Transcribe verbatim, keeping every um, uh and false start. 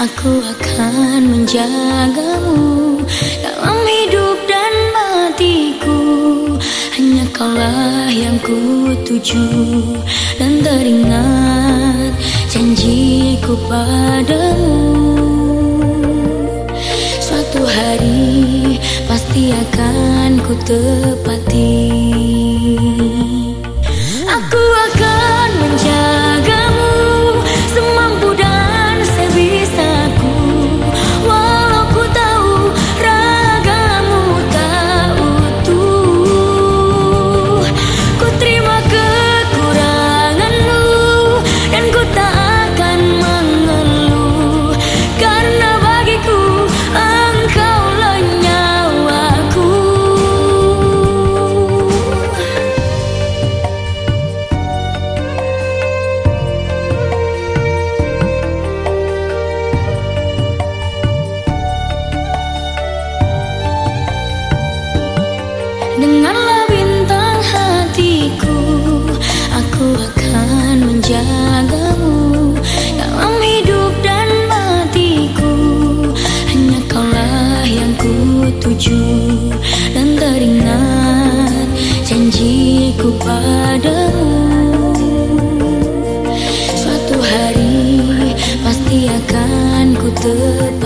Aku akan menjagamu dalam hidup dan matiku. Hanya kaulah yang ku tuju, dan teringat janjiku padamu. Suatu hari pasti akan ku tepati. Aku akan menjagamu semampu dan sebisaku, walau ku tahu ragamu tak utuh. Ku terima kekuranganmu dan ku tak akan mengeluh, karena bagiku engkaulah nyawaku. Dengarlah bintang hatiku, aku akan menjagamu dalam hidup dan matiku. Hanya kaulah yang ku tuju, dan teringat janjiku padamu. Suatu hari pasti akan ku tepati.